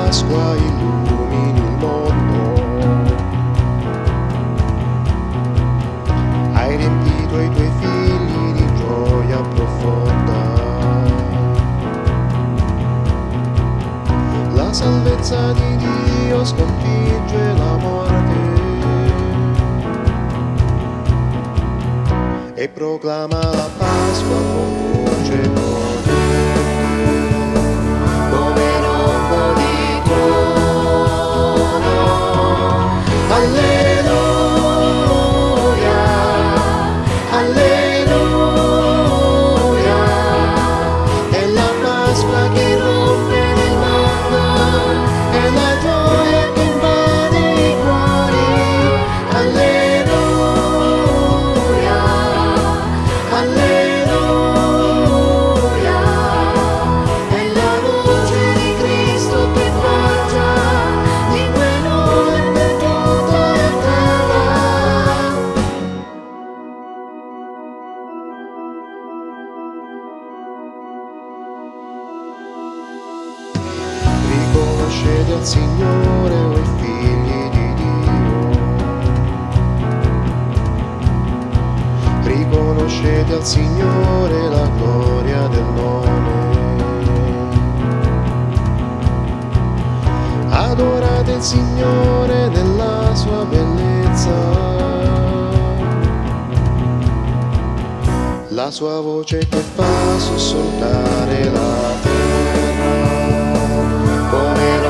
Pasqua illumini il mondo. Hai riempito i tuoi figli di gioia profonda. La salvezza di Dio sconfigge la morte e proclama la Pasqua con voce forte. Come rombo di tuono, alleluia, alleluia, è la Pasqua che rompe nel mondo, è la gioia che invade i cuori, alleluia, alleluia, è la voce di Cristo che faccia di quello è per tutta la terra. Riconoscete il Signore, voi figli di Dio. Riconoscete al Signore la gloria del nome. Adorate il Signore nella sua bellezza. La sua voce che fa sussultare la terra. Come